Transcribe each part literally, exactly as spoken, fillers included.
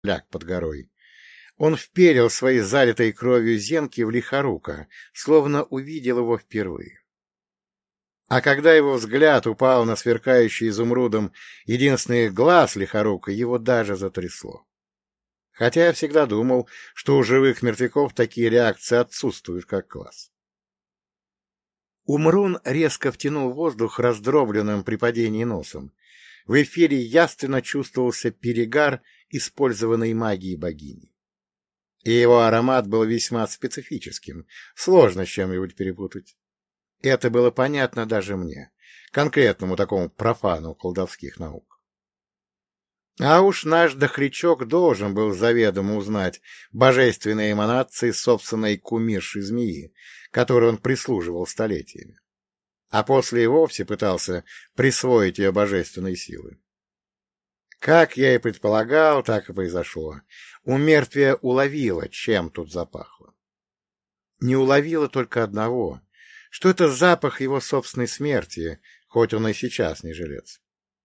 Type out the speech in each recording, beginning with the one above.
ляг под горой. Он вперил свои залитые кровью зенки в Лихорука, словно увидел его впервые. А когда его взгляд упал на сверкающий изумрудом единственный глаз Лихорука, его даже затрясло. Хотя я всегда думал, что у живых мертвяков такие реакции отсутствуют, как глаз. Умрун резко втянул воздух раздробленным при падении носом. В эфире явственно чувствовался перегар использованной магии богини. И его аромат был весьма специфическим, сложно с чем-нибудь перепутать. Это было понятно даже мне, конкретному такому профану колдовских наук. А уж наш дохрячок должен был заведомо узнать божественные эманации собственной кумиршей змеи, которой он прислуживал столетиями. А после и вовсе пытался присвоить ее божественные силы. Как я и предполагал, так и произошло. У мертвия уловило, чем тут запахло. Не уловило только одного, что это запах его собственной смерти, хоть он и сейчас не жилец.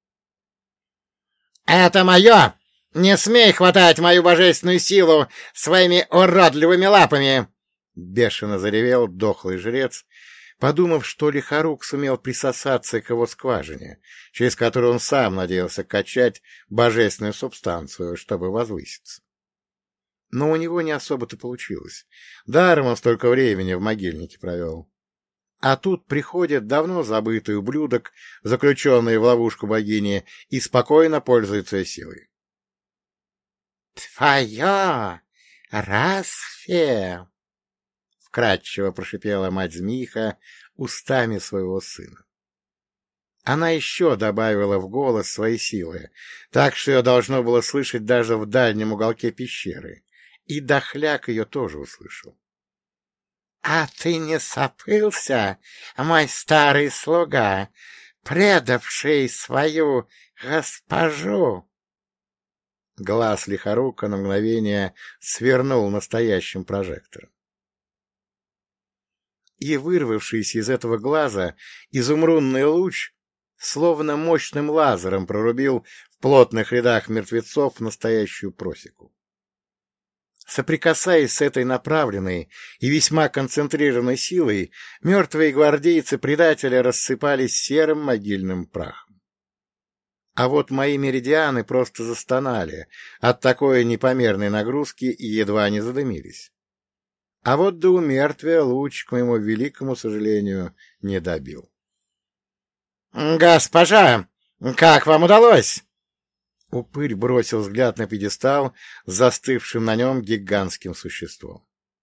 — Это мое! Не смей хватать мою божественную силу своими уродливыми лапами! — бешено заревел дохлый жрец, подумав, что Лихорук сумел присосаться к его скважине, через которую он сам надеялся качать божественную субстанцию, чтобы возвыситься. Но у него не особо-то получилось. Даром он столько времени в могильнике провел. А тут приходит давно забытый ублюдок, заключенный в ловушку богини, и спокойно пользуется силой. — Твоя Расфе! — вкратчиво прошипела мать Змиха устами своего сына. Она еще добавила в голос свои силы, так что ее должно было слышать даже в дальнем уголке пещеры, и дохляк ее тоже услышал. — А ты не сопылся, мой старый слуга, предавший свою госпожу? Глаз Лихорука на мгновение свернул настоящим прожектором. И вырвавшийся из этого глаза изумрудный луч словно мощным лазером прорубил в плотных рядах мертвецов настоящую просеку. Соприкасаясь с этой направленной и весьма концентрированной силой, мертвые гвардейцы предателя рассыпались серым могильным прахом. А вот мои меридианы просто застонали от такой непомерной нагрузки и едва не задымились. А вот до умертвия луч, к моему великому сожалению, не добил. — Госпожа, как вам удалось? Упырь бросил взгляд на пьедестал с застывшим на нем гигантским существом.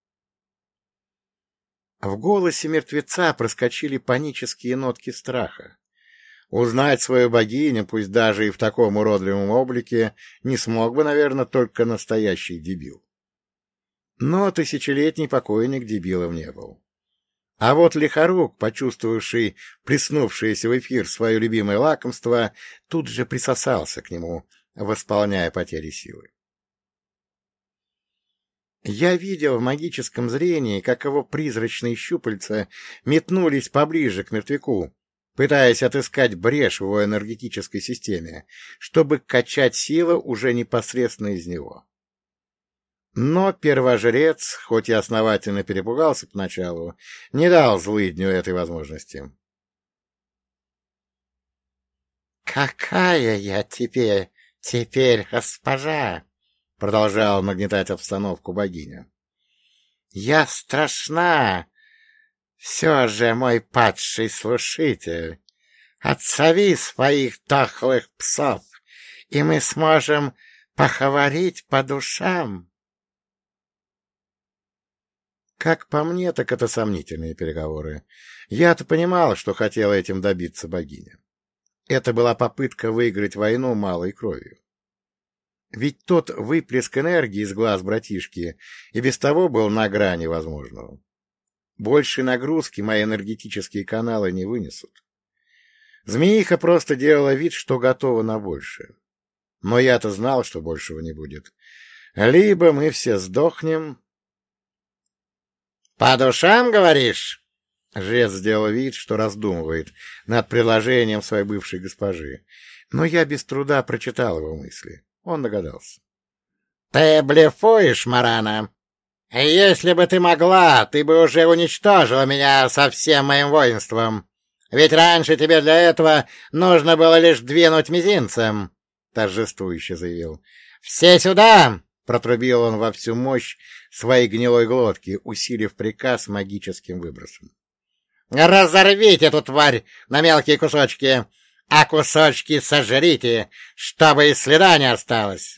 В голосе мертвеца проскочили панические нотки страха. Узнать свою богиню, пусть даже и в таком уродливом облике, не смог бы, наверное, только настоящий дебил. Но тысячелетний покойник дебилом не был. А вот Лихорук, почувствовавший приснувшееся в эфир свое любимое лакомство, тут же присосался к нему, восполняя потери силы. Я видел в магическом зрении, как его призрачные щупальца метнулись поближе к мертвяку, пытаясь отыскать брешь в его энергетической системе, чтобы качать силу уже непосредственно из него. Но первожрец, хоть и основательно перепугался поначалу, не дал злыдню этой возможности. — Какая я тебе теперь госпожа? — продолжала нагнетать обстановку богиня. — Я страшна. Все же, мой падший слушатель, отзови своих дохлых псов, и мы сможем поговорить по душам. Как по мне, так это сомнительные переговоры. Я-то понимал, что хотела этим добиться богиня. Это была попытка выиграть войну малой кровью. Ведь тот выплеск энергии из глаз братишки и без того был на грани возможного. Большей нагрузки мои энергетические каналы не вынесут. Змеиха просто делала вид, что готова на большее. Но я-то знал, что большего не будет. Либо мы все сдохнем... — По душам, говоришь? Жрец сделал вид, что раздумывает над предложением своей бывшей госпожи, но я без труда прочитал его мысли. Он догадался. Ты блефуешь, Марана? Если бы ты могла, ты бы уже уничтожила меня со всем моим воинством. Ведь раньше тебе для этого нужно было лишь двинуть мизинцем, — торжествующе заявил. — Все сюда! — протрубил он во всю мощь своей гнилой глотки, усилив приказ магическим выбросом. — Разорвите эту тварь на мелкие кусочки, а кусочки сожрите, чтобы и следа не осталось.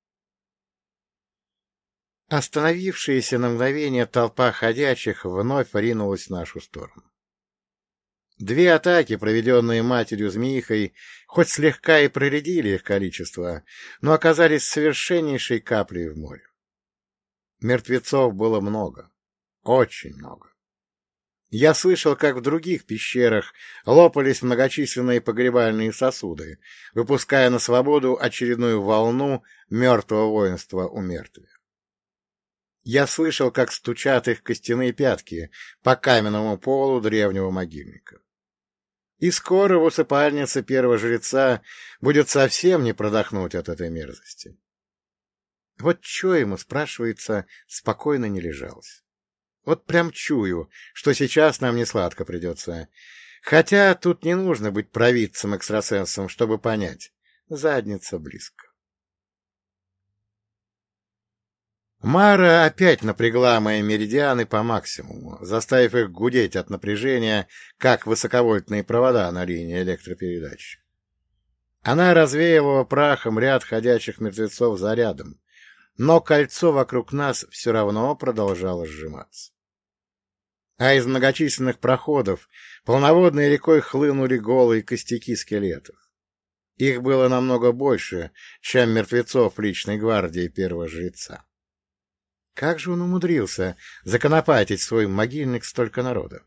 Остановившаяся на мгновение толпа ходячих вновь ринулась в нашу сторону. Две атаки, проведенные матерью-змеихой, хоть слегка и проредили их количество, но оказались совершеннейшей каплей в море. Мертвецов было много, очень много. Я слышал, как в других пещерах лопались многочисленные погребальные сосуды, выпуская на свободу очередную волну мертвого воинства у мертвия. Я слышал, как стучат их костяные пятки по каменному полу древнего могильника. И скоро в усыпальнице первого жреца будет совсем не продохнуть от этой мерзости. Вот чё ему, спрашивается, спокойно не лежалось. Вот прям чую, что сейчас нам не сладко придется. Хотя тут не нужно быть провидцем-экстрасенсом, чтобы понять. Задница близко. Мара опять напрягла мои меридианы по максимуму, заставив их гудеть от напряжения, как высоковольтные провода на линии электропередач. Она развеивала прахом ряд ходячих мертвецов за рядом, но кольцо вокруг нас все равно продолжало сжиматься. А из многочисленных проходов полноводной рекой хлынули голые костяки скелетов. Их было намного больше, чем мертвецов личной гвардии первого жреца. Как же он умудрился законопатить в свой могильник столько народа?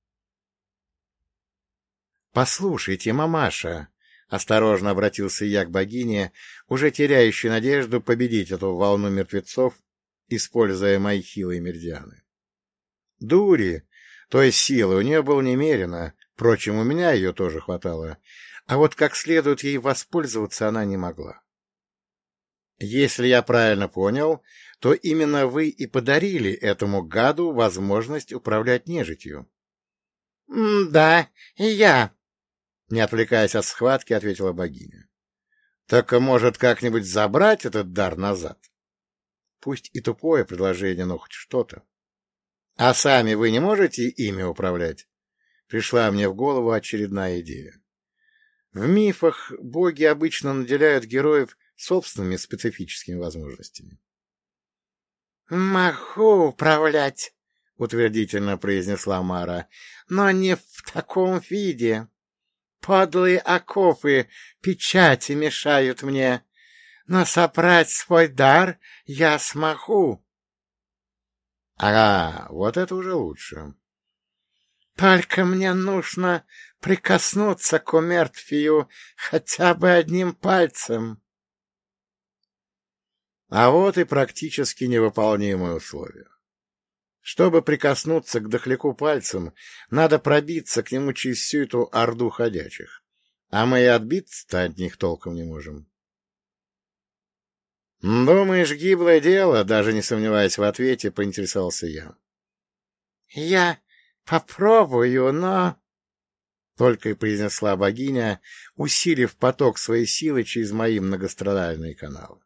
— Послушайте, мамаша, — осторожно обратился я к богине, уже теряющей надежду победить эту волну мертвецов, используя мои хилые меридианы. Дури, то есть силы, у нее было немерено, впрочем, у меня ее тоже хватало, а вот как следует ей воспользоваться она не могла. Если я правильно понял, то именно вы и подарили этому гаду возможность управлять нежитью. — Да, и я, — не отвлекаясь от схватки, ответила богиня. — Так, может, как-нибудь забрать этот дар назад? Пусть и тупое предложение, но хоть что-то. — А сами вы не можете ими управлять? Пришла мне в голову очередная идея. В мифах боги обычно наделяют героев собственными специфическими возможностями. — Могу управлять, — утвердительно произнесла Мара, — но не в таком виде. Подлые оковы печати мешают мне, но собрать свой дар я смогу. — Ага, вот это уже лучше. — Только мне нужно прикоснуться к умертвию хотя бы одним пальцем. А вот и практически невыполнимое условие. Чтобы прикоснуться к дохляку пальцем, надо пробиться к нему через всю эту орду ходячих, а мы и отбиться-то от них толком не можем. — Думаешь, гиблое дело? — даже не сомневаясь в ответе, поинтересовался я. — Я попробую, но... — только и произнесла богиня, усилив поток своей силы через мои многострадальные каналы.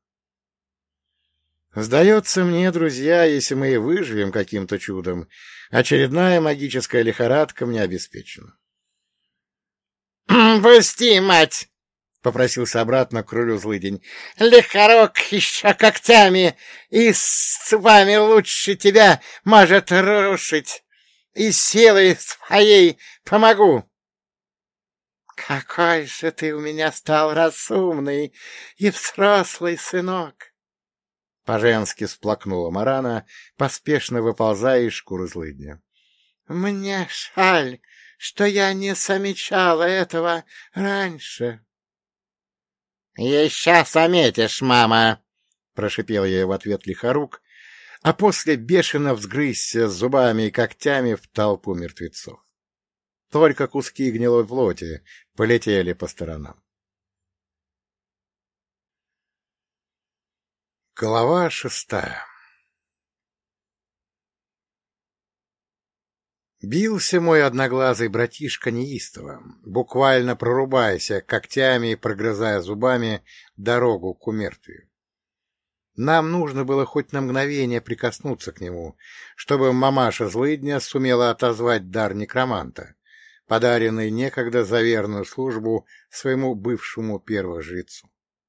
Сдается мне, друзья, если мы и выживем каким-то чудом, очередная магическая лихорадка мне обеспечена. — Пусти, мать! — попросился обратно к рулю злыдень. — Лихорок еще когтями, и с вами лучше тебя может рушить, и силой своей помогу. — Какой же ты у меня стал разумный и взрослый, сынок! По-женски всплакнула Марана, поспешно выползая из шкуры злыдня. — Мне жаль, что я не замечала этого раньше. — Еще заметишь, мама! — прошипел я в ответ лихорук, а после бешено взгрызся зубами и когтями в толпу мертвецов. Только куски гнилой плоти полетели по сторонам. Глава шестая. Бился мой одноглазый братишка неистово, буквально прорубаясь когтями и прогрызая зубами дорогу к умертвию. Нам нужно было хоть на мгновение прикоснуться к нему, чтобы мамаша злыдня сумела отозвать дар некроманта, подаренный некогда за верную службу своему бывшему первожрецу.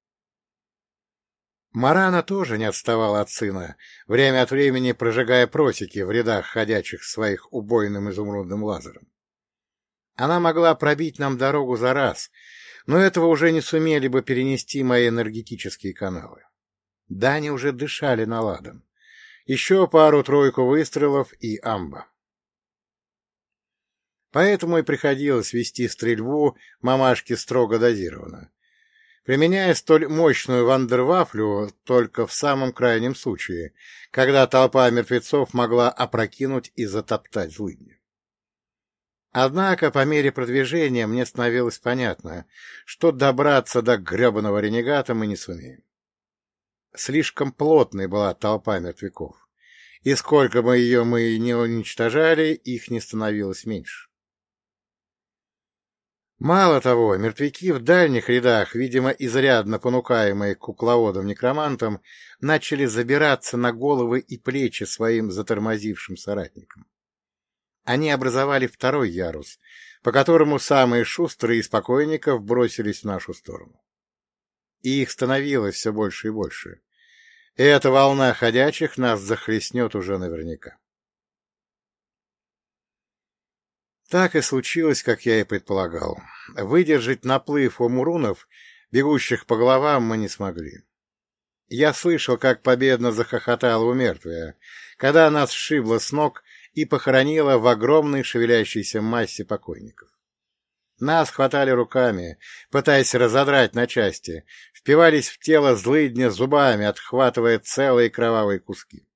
Марана тоже не отставала от сына, время от времени прожигая просеки в рядах ходячих своих убойным изумрудным лазером. Она могла пробить нам дорогу за раз, но этого уже не сумели бы перенести мои энергетические каналы. Да, они уже дышали наладан. Еще пару-тройку выстрелов и амба. Поэтому и приходилось вести стрельбу мамашке строго дозированно, применяя столь мощную вандервафлю только в самом крайнем случае, когда толпа мертвецов могла опрокинуть и затоптать злыдня. Однако по мере продвижения мне становилось понятно, что добраться до гребаного ренегата мы не сумеем. Слишком плотной была толпа мертвяков, и сколько бы ее мы не уничтожали, их не становилось меньше. Мало того, мертвяки в дальних рядах, видимо, изрядно понукаемые кукловодом-некромантом, начали забираться на головы и плечи своим затормозившим соратникам. Они образовали второй ярус, по которому самые шустрые из покойников бросились в нашу сторону. И их становилось все больше и больше. Эта волна ходячих нас захлестнет уже наверняка. Так и случилось, как я и предполагал. Выдержать наплыв омурунов, бегущих по головам, мы не смогли. Я слышал, как победно захохотало у мертвия, когда нас сшибло с ног и похоронило в огромной шевелящейся массе покойников. Нас хватали руками, пытаясь разодрать на части, впивались в тело злыдня зубами, отхватывая целые кровавые куски.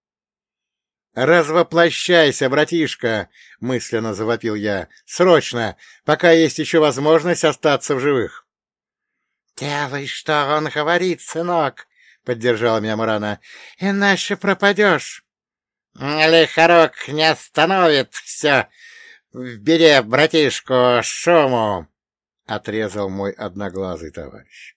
«Развоплощайся, братишка!» — мысленно завопил я. «Срочно, пока есть еще возможность остаться в живых!» «Делай, что он говорит, сынок!» — поддержала меня Марана. «Иначе пропадешь!» «Лихорок не остановит все! Бери, братишку, шуму!» — отрезал мой одноглазый товарищ.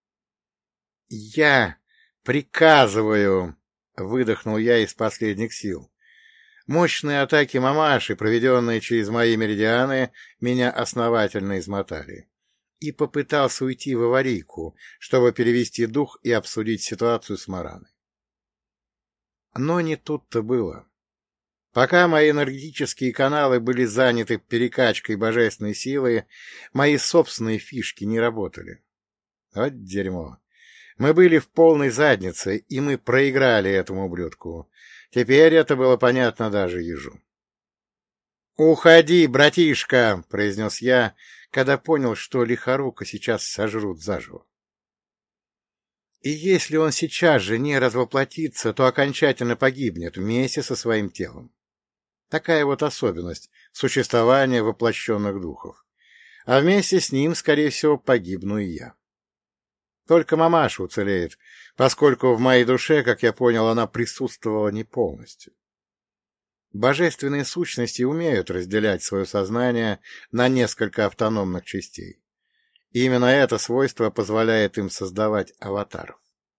«Я приказываю!» — выдохнул я из последних сил. Мощные атаки мамаши, проведенные через мои меридианы, меня основательно измотали. И попытался уйти в аварийку, чтобы перевести дух и обсудить ситуацию с Мараной. Но не тут-то было. Пока мои энергетические каналы были заняты перекачкой божественной силы, мои собственные фишки не работали. Вот дерьмо. Мы были в полной заднице, и мы проиграли этому ублюдку. Теперь это было понятно даже ежу. «Уходи, братишка!» — произнес я, когда понял, что Лихорука сейчас сожрут заживо. И если он сейчас же не развоплотится, то окончательно погибнет вместе со своим телом. Такая вот особенность существования воплощенных духов. А вместе с ним, скорее всего, погибну и я. Только мамаша уцелеет, поскольку в моей душе, как я понял, она присутствовала не полностью. Божественные сущности умеют разделять свое сознание на несколько автономных частей. И именно это свойство позволяет им создавать аватаров.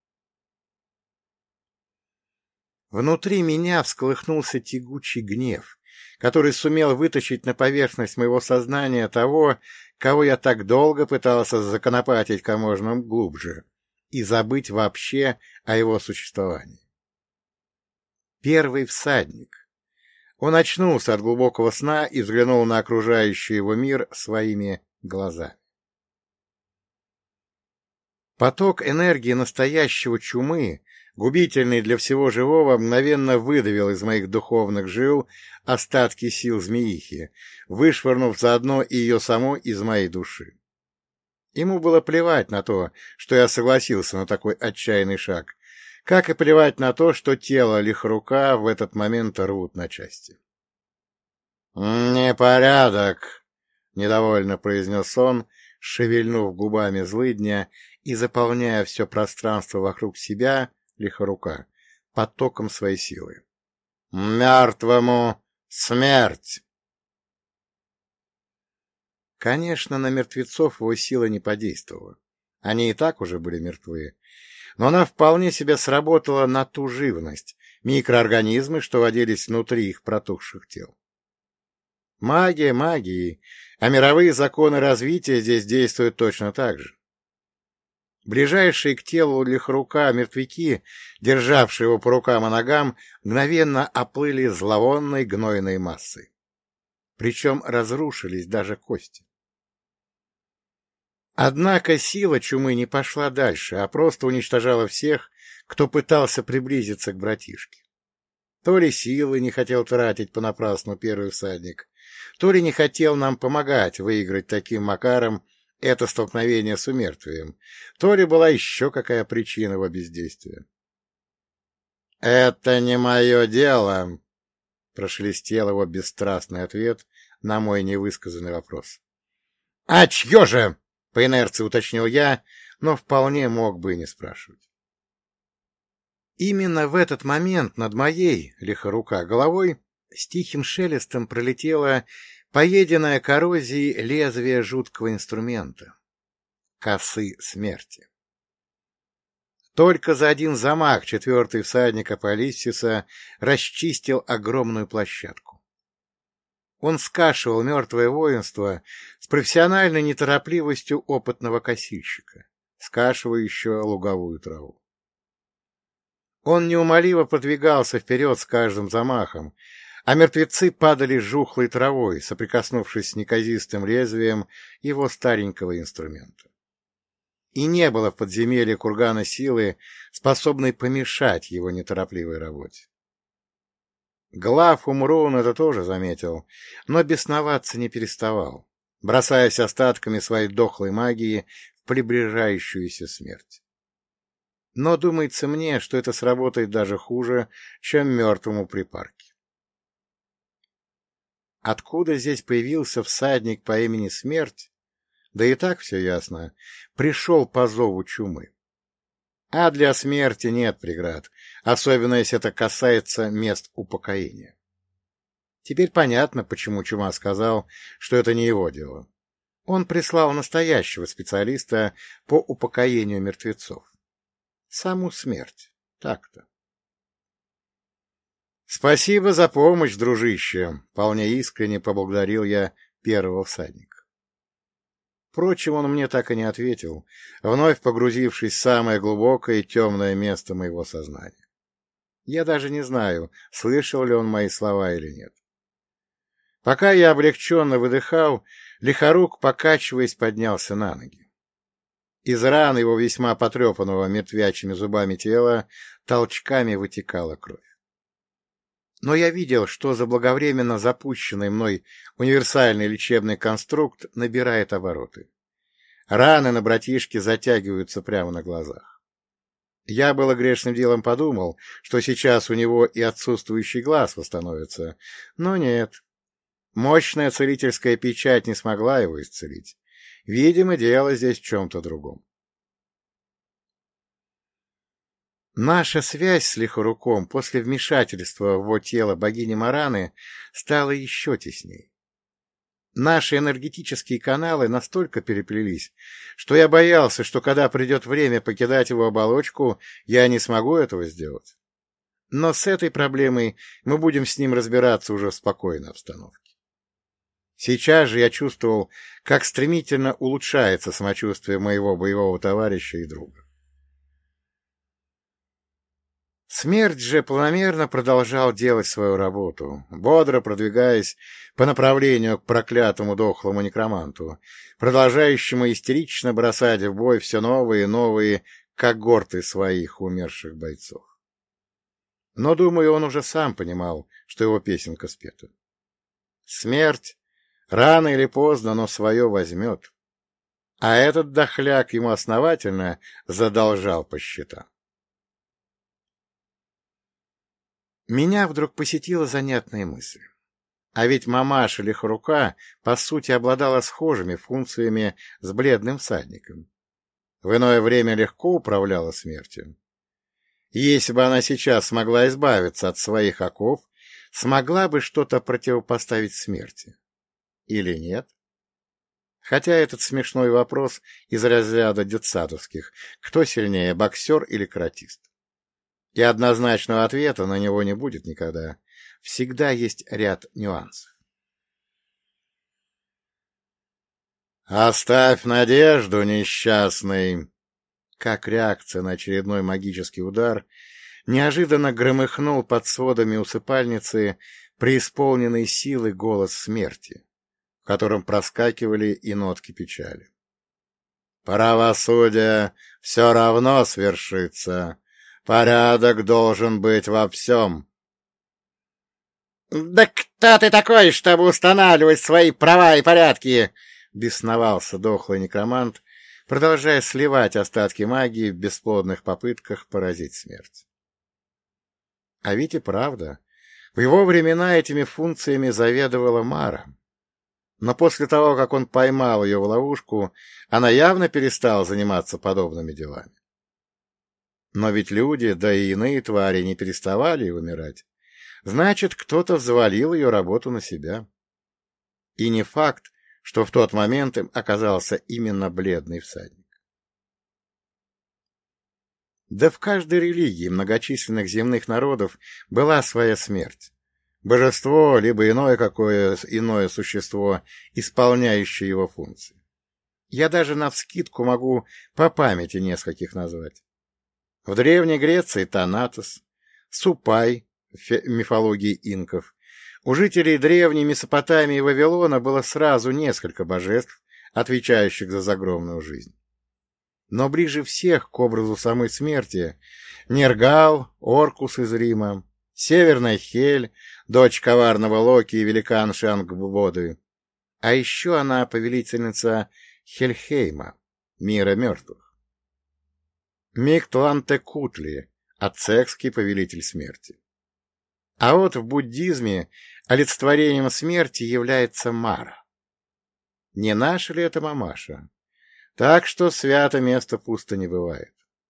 Внутри меня всколыхнулся тягучий гнев, который сумел вытащить на поверхность моего сознания того, кого я так долго пытался законопатить как можно глубже и забыть вообще о его существовании. Первый всадник. Он очнулся от глубокого сна и взглянул на окружающий его мир своими глазами. Поток энергии настоящего чумы, губительный для всего живого, мгновенно выдавил из моих духовных жил остатки сил змеихи, вышвырнув заодно и ее саму из моей души. Ему было плевать на то, что я согласился на такой отчаянный шаг, как и плевать на то, что тело Лихорука в этот момент рвут на части. «Непорядок!» — недовольно произнес он, шевельнув губами злыдня и заполняя все пространство вокруг себя Лихорука потоком своей силы. «Мертвому смерть!» Конечно, на мертвецов его сила не подействовала. Они и так уже были мертвы. Но она вполне себе сработала на ту живность, микроорганизмы, что водились внутри их протухших тел. Магия магией, а мировые законы развития здесь действуют точно так же. Ближайшие к телу Лихорука мертвяки, державшие его по рукам и ногам, мгновенно оплыли зловонной гнойной массой. Причем разрушились даже кости. Однако сила чумы не пошла дальше, а просто уничтожала всех, кто пытался приблизиться к братишке. То ли силы не хотел тратить понапрасну первый всадник, то ли не хотел нам помогать выиграть таким макаром это столкновение с умертвием, то ли была еще какая причина его бездействия. — Это не мое дело, — прошелестел его бесстрастный ответ на мой невысказанный вопрос. — А чье же? — по инерции уточнил я, но вполне мог бы и не спрашивать. Именно в этот момент над моей, Лихорука, головой с тихим шелестом пролетело поеденное коррозией лезвие жуткого инструмента — косы смерти. Только за один замах четвертый всадник Апалисиса расчистил огромную площадку. Он скашивал мертвое воинство с профессиональной неторопливостью опытного косильщика, скашивающего луговую траву. Он неумолимо продвигался вперед с каждым замахом, а мертвецы падали жухлой травой, соприкоснувшись с неказистым лезвием его старенького инструмента. И не было в подземелье кургана силы, способной помешать его неторопливой работе. Глав Умрун это тоже заметил, но бесноваться не переставал, бросаясь остатками своей дохлой магии в приближающуюся смерть. Но думается мне, что это сработает даже хуже, чем мертвому припарке. Откуда здесь появился всадник по имени Смерть? Да и так все ясно. Пришел по зову чумы. А для смерти нет преград, особенно если это касается мест упокоения. Теперь понятно, почему чума сказал, что это не его дело. Он прислал настоящего специалиста по упокоению мертвецов. Саму смерть. Так-то. — Спасибо за помощь, дружище! — вполне искренне поблагодарил я первого всадника. Впрочем, он мне так и не ответил, вновь погрузившись в самое глубокое и темное место моего сознания. Я даже не знаю, слышал ли он мои слова или нет. Пока я облегченно выдыхал, Лихорук, покачиваясь, поднялся на ноги. Из раны его весьма потрепанного мертвячими зубами тела толчками вытекала кровь. Но я видел, что заблаговременно запущенный мной универсальный лечебный конструкт набирает обороты. Раны на братишке затягиваются прямо на глазах. Я было грешным делом подумал, что сейчас у него и отсутствующий глаз восстановится, но нет. Мощная целительская печать не смогла его исцелить. Видимо, дело здесь в чем-то другом. Наша связь с Лихоруком после вмешательства в его тело богини Мараны стала еще тесней. Наши энергетические каналы настолько переплелись, что я боялся, что когда придет время покидать его оболочку, я не смогу этого сделать. Но с этой проблемой мы будем с ним разбираться уже в спокойной обстановке. Сейчас же я чувствовал, как стремительно улучшается самочувствие моего боевого товарища и друга. Смерть же планомерно продолжал делать свою работу, бодро продвигаясь по направлению к проклятому дохлому некроманту, продолжающему истерично бросать в бой все новые и новые когорты своих умерших бойцов. Но, думаю, он уже сам понимал, что его песенка спета. Смерть рано или поздно, но свое возьмет. А этот дохляк ему основательно задолжал по счетам. Меня вдруг посетила занятная мысль. А ведь мамаша Лихорука, по сути, обладала схожими функциями с бледным всадником. В иное время легко управляла смертью. Если бы она сейчас смогла избавиться от своих оков, смогла бы что-то противопоставить смерти? Или нет? Хотя этот смешной вопрос из разряда детсадовских: кто сильнее, боксер или каратист? И однозначного ответа на него не будет никогда. Всегда есть ряд нюансов. «Оставь надежду, несчастный!» Как реакция на очередной магический удар, неожиданно громыхнул под сводами усыпальницы преисполненный силы голос смерти, в котором проскакивали и нотки печали. «Правосудие все равно свершится. Порядок должен быть во всем». «Да кто ты такой, чтобы устанавливать свои права и порядки?» — бесновался дохлый некромант, продолжая сливать остатки магии в бесплодных попытках поразить смерть. А ведь и правда, в его времена этими функциями заведовала Мара. Но после того, как он поймал ее в ловушку, она явно перестала заниматься подобными делами. Но ведь люди, да и иные твари, не переставали умирать. Значит, кто-то взвалил ее работу на себя. И не факт, что в тот момент им оказался именно бледный всадник. Да в каждой религии многочисленных земных народов была своя смерть. Божество, либо иное какое иное существо, исполняющее его функции. Я даже навскидку могу по памяти нескольких назвать. В Древней Греции Танатос, Супай в мифологии инков. У жителей древней Месопотамии и Вавилона было сразу несколько божеств, отвечающих за загробную жизнь. Но ближе всех к образу самой смерти Нергал, Оркус из Рима, Северная Хель, дочь коварного Локи и великанши Ангбоды. А еще она повелительница Хельхейма, мира мертвых. Миктлантекутли, ацтекский повелитель смерти. А вот в буддизме олицетворением смерти является Мара. Не наша ли это мамаша? Так что свято место пусто не бывает.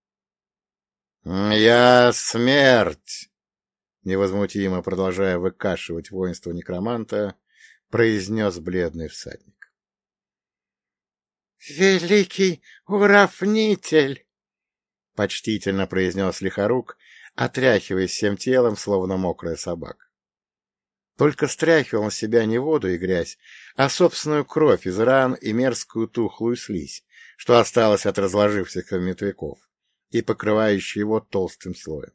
«Я смерть!» Невозмутимо продолжая выкашивать воинство некроманта, произнес бледный всадник. «Великий уравнитель!» — почтительно произнес Лихорук, отряхиваясь всем телом, словно мокрая собака. Только стряхивал на себя не воду и грязь, а собственную кровь из ран и мерзкую тухлую слизь, что осталось от разложившихся мертвяков, и покрывающей его толстым слоем.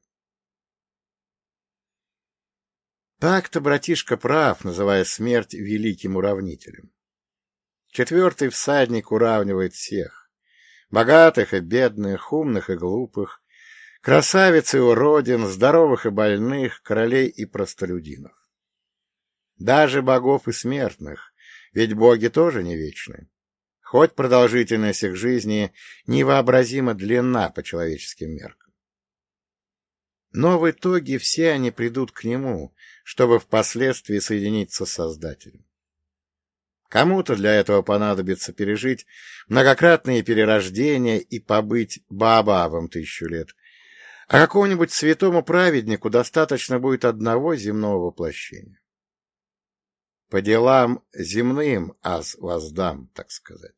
Так-то братишка прав, называя смерть великим уравнителем. Четвертый всадник уравнивает всех — богатых и бедных, умных и глупых, красавиц и уродин, здоровых и больных, королей и простолюдинов. Даже богов и смертных, ведь боги тоже не вечны. Хоть продолжительность их жизни невообразимо длинна по человеческим меркам. Но в итоге все они придут к нему, чтобы впоследствии соединиться с Создателем. Кому-то для этого понадобится пережить многократные перерождения и побыть Баобабом тысячу лет, а какому-нибудь святому праведнику достаточно будет одного земного воплощения. По делам земным аз воздам, так сказать.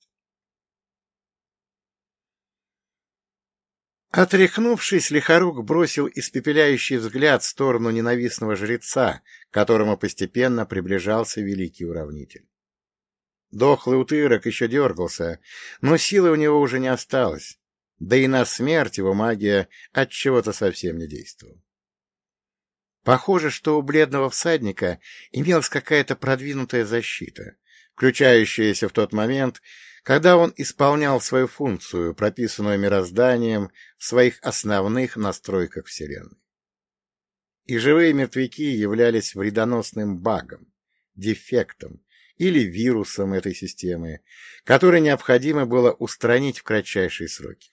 Отряхнувшись, Лихорук бросил испепеляющий взгляд в сторону ненавистного жреца, к которому постепенно приближался великий уравнитель. Дохлый утырок еще дергался, но силы у него уже не осталось, да и на смерть его магия отчего-то совсем не действовала. Похоже, что у бледного всадника имелась какая-то продвинутая защита, включающаяся в тот момент, когда он исполнял свою функцию, прописанную мирозданием в своих основных настройках Вселенной. И живые мертвяки являлись вредоносным багом, дефектом или вирусом этой системы, который необходимо было устранить в кратчайшие сроки.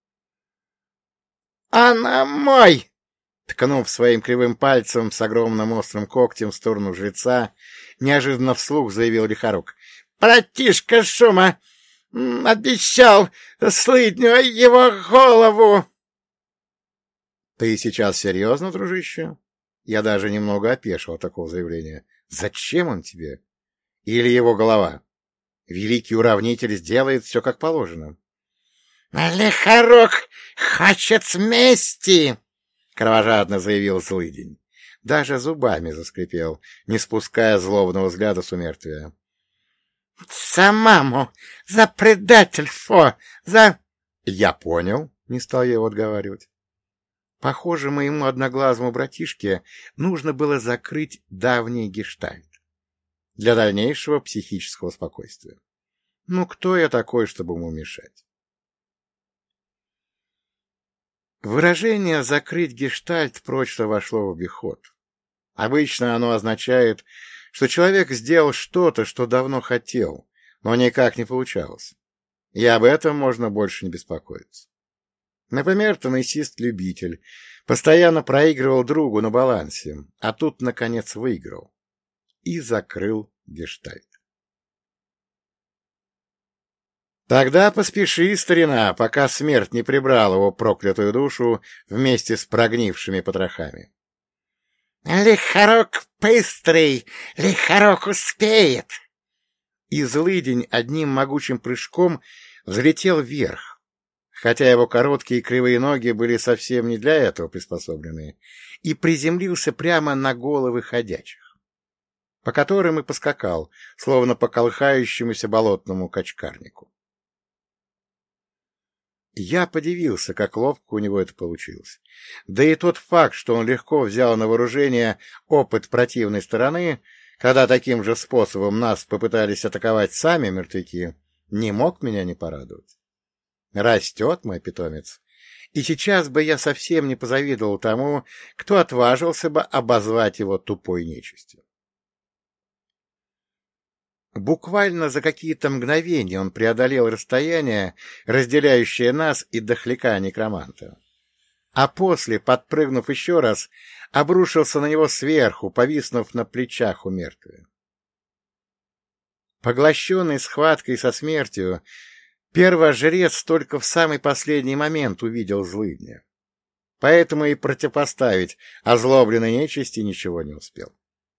«Она мой!» Ткнув своим кривым пальцем с огромным острым когтем в сторону жреца, неожиданно вслух заявил Лихорук. «Братишка Шума обещал слыдню его голову!» Ты сейчас серьезно, дружище? Я даже немного опешил от такого заявления. Зачем он тебе? Или его голова? Великий уравнитель сделает все как положено. — Лихорок хочет мести! — кровожадно заявил злыдень. Даже зубами заскрипел, не спуская злобного взгляда с умертвия. — Самому! За предательство! За... — Я понял, — не стал я его отговаривать. Похоже, моему одноглазому братишке нужно было закрыть давний гештальт для дальнейшего психического спокойствия. Ну, кто я такой, чтобы ему мешать? Выражение «закрыть гештальт» прочно вошло в обиход. Обычно оно означает, что человек сделал что-то, что давно хотел, но никак не получалось. И об этом можно больше не беспокоиться. Например, теннисист-любитель постоянно проигрывал другу на балансе, а тут, наконец, выиграл. И закрыл гештальт. Тогда поспеши, старина, пока смерть не прибрала его проклятую душу вместе с прогнившими потрохами. — Лихорок быстрый! Лихорок успеет! И злыдень одним могучим прыжком взлетел вверх, хотя его короткие кривые ноги были совсем не для этого приспособлены, и приземлился прямо на головы ходячих, по которым и поскакал, словно по колыхающемуся болотному качкарнику. Я подивился, как ловко у него это получилось. Да и тот факт, что он легко взял на вооружение опыт противной стороны, когда таким же способом нас попытались атаковать сами мертвяки, не мог меня не порадовать. Растет мой питомец, и сейчас бы я совсем не позавидовал тому, кто отважился бы обозвать его тупой нечистью. Буквально за какие-то мгновения он преодолел расстояние, разделяющее нас и дохляка-некроманта. А после, подпрыгнув еще раз, обрушился на него сверху, повиснув на плечах у мертвия. Поглощенный схваткой со смертью, первожрец только в самый последний момент увидел злыдня. Поэтому и противопоставить озлобленной нечисти ничего не успел.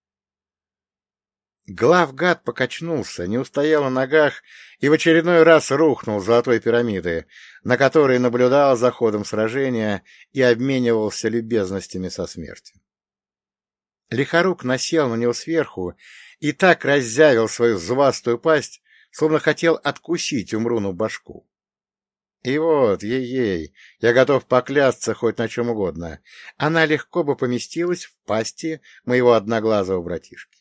Главгад покачнулся, не устоял на ногах и в очередной раз рухнул с золотой пирамиды, на которой наблюдал за ходом сражения и обменивался любезностями со смертью. Лихорук насел на него сверху и так раззявил свою зубастую пасть, словно хотел откусить Умруну башку. И вот, ей-ей, я готов поклясться хоть на чем угодно, она легко бы поместилась в пасти моего одноглазого братишки.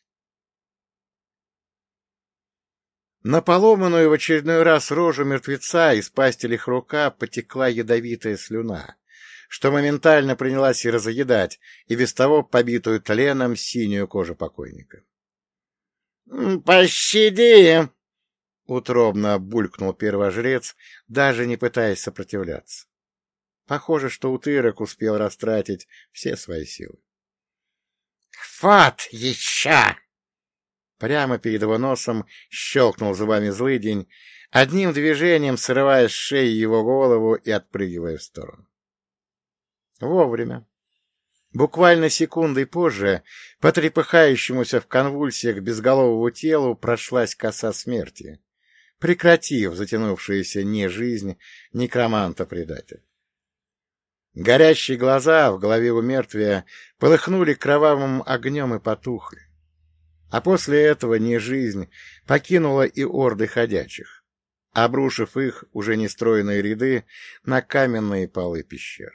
На поломанную в очередной раз рожу мертвеца из пасти Лихорука потекла ядовитая слюна, что моментально принялась и разъедать и без того побитую тленом синюю кожу покойника. — Пощади! — утробно булькнул первожрец, даже не пытаясь сопротивляться. Похоже, что утырок успел растратить все свои силы. — Вот еще! Прямо перед его носом щелкнул зубами злыдень, одним движением срывая с шеи его голову и отпрыгивая в сторону. Вовремя. Буквально секундой позже по трепыхающемуся в конвульсиях безголовому телу прошлась коса смерти, прекратив затянувшуюся не жизнь некроманта-предателя. Горящие глаза в голове у мертвия полыхнули кровавым огнем и потухли. А после этого нежизнь покинула и орды ходячих, обрушив их, уже нестроенные ряды, на каменные полы пещеры.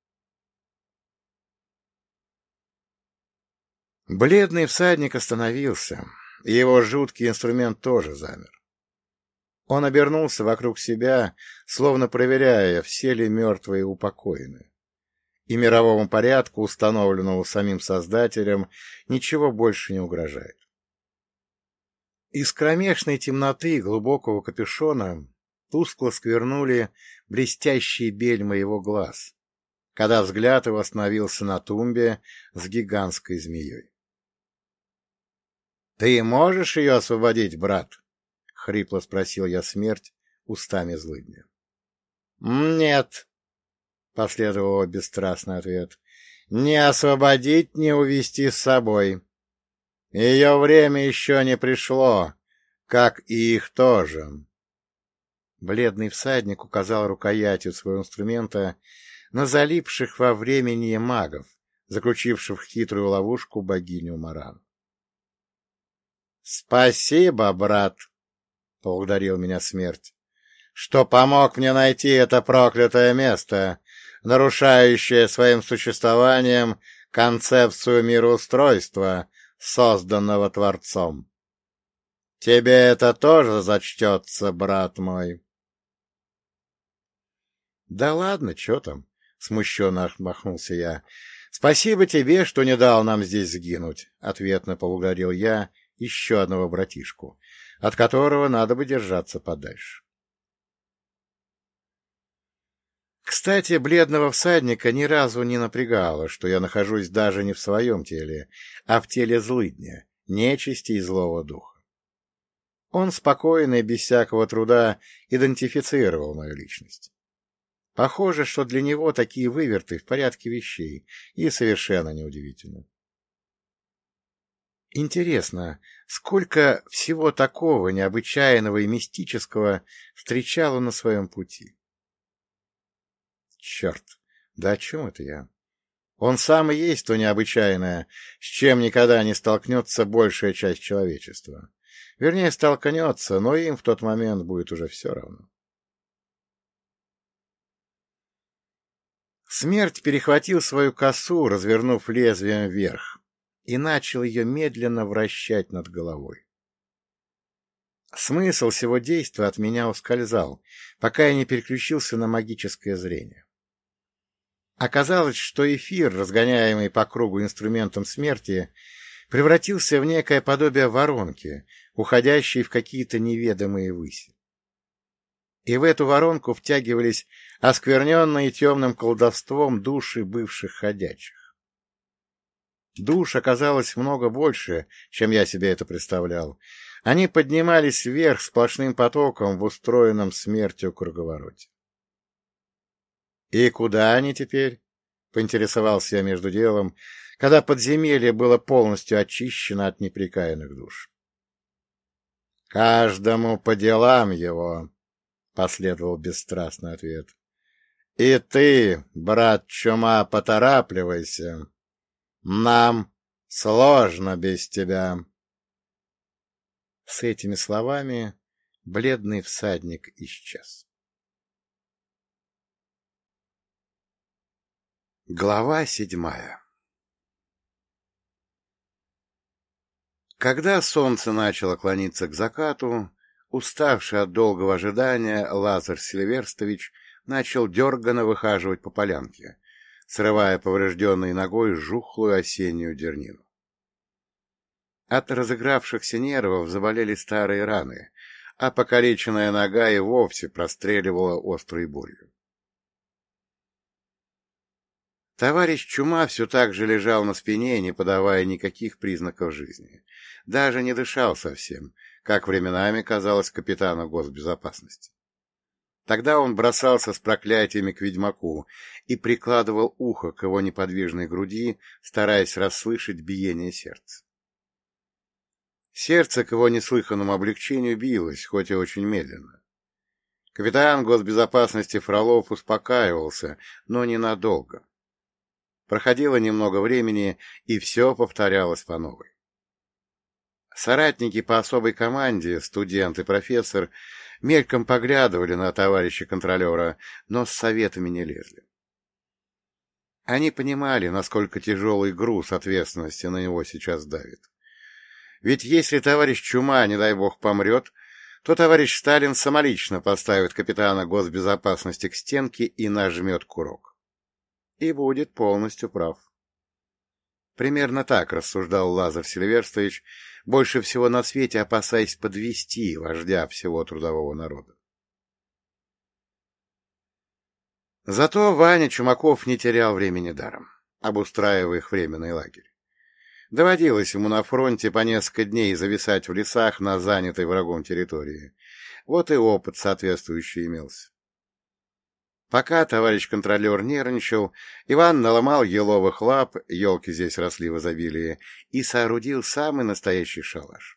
Бледный всадник остановился, и его жуткий инструмент тоже замер. Он обернулся вокруг себя, словно проверяя, все ли мертвые упокоены. И мировому порядку, установленному самим Создателем, ничего больше не угрожает. Из кромешной темноты глубокого капюшона тускло сквернули блестящие бельма его глаз, когда взгляд его остановился на тумбе с гигантской змеей. — Ты можешь ее освободить, брат? — хрипло спросил я смерть устами злыдня. — Нет. — последовал бесстрастный ответ. — Не освободить, не увести с собой. Ее время еще не пришло, как и их тоже. Бледный всадник указал рукоятью своего инструмента на залипших во времени магов, заключивших в хитрую ловушку богиню Марану. — Спасибо, брат, — поблагодарил меня смерть, — что помог мне найти это проклятое место, нарушающее своим существованием концепцию мироустройства, созданного Творцом. Тебе это тоже зачтется, брат мой. — Да ладно, что там? — смущенно отмахнулся я. — Спасибо тебе, что не дал нам здесь сгинуть, — ответно поблагодарил я еще одного братишку, от которого надо бы держаться подальше. Кстати, бледного всадника ни разу не напрягало, что я нахожусь даже не в своем теле, а в теле злыдня, нечисти и злого духа. Он спокойно и без всякого труда идентифицировал мою личность. Похоже, что для него такие выверты в порядке вещей, и совершенно неудивительно. Интересно, сколько всего такого необычайного и мистического встречал он на своем пути? Черт, да о чем это я? Он сам и есть то необычайное, с чем никогда не столкнется большая часть человечества. Вернее, столкнется, но им в тот момент будет уже все равно. Смерть перехватил свою косу, развернув лезвием вверх, и начал ее медленно вращать над головой. Смысл всего действия от меня ускользал, пока я не переключился на магическое зрение. Оказалось, что эфир, разгоняемый по кругу инструментом смерти, превратился в некое подобие воронки, уходящей в какие-то неведомые выси. И в эту воронку втягивались оскверненные темным колдовством души бывших ходячих. Душ оказалось много больше, чем я себе это представлял. Они поднимались вверх сплошным потоком в устроенном смертью круговороте. — И куда они теперь? — поинтересовался я между делом, когда подземелье было полностью очищено от непрекаянных душ. — Каждому по делам его, — последовал бесстрастный ответ. — И ты, брат Чума, поторапливайся. Нам сложно без тебя. С этими словами бледный всадник исчез. Глава седьмая. Когда солнце начало клониться к закату, уставший от долгого ожидания Лазарь Сильверстович начал дерганно выхаживать по полянке, срывая поврежденной ногой жухлую осеннюю дернину. От разыгравшихся нервов заболели старые раны, а покалеченная нога и вовсе простреливала острой болью. Товарищ Чума все так же лежал на спине, не подавая никаких признаков жизни. Даже не дышал совсем, как временами казалось капитану госбезопасности. Тогда он бросался с проклятиями к ведьмаку и прикладывал ухо к его неподвижной груди, стараясь расслышать биение сердца. Сердце к его неслыханному облегчению билось, хоть и очень медленно. Капитан госбезопасности Фролов успокаивался, но ненадолго. Проходило немного времени, и все повторялось по новой. Соратники по особой команде, студент и профессор, мельком поглядывали на товарища контролера, но с советами не лезли. Они понимали, насколько тяжелый груз ответственности на него сейчас давит. Ведь если товарищ Чума, не дай бог, помрет, то товарищ Сталин самолично поставит капитана госбезопасности к стенке и нажмет курок. И будет полностью прав. Примерно так рассуждал Лазарь Сильверстович, больше всего на свете опасаясь подвести вождя всего трудового народа. Зато Ваня Чумаков не терял времени даром, обустраивая их временный лагерь. Доводилось ему на фронте по несколько дней зависать в лесах на занятой врагом территории. Вот и опыт соответствующий имелся. Пока товарищ контролер нервничал, Иван наломал еловых лап, елки здесь росли в изобилии, и соорудил самый настоящий шалаш.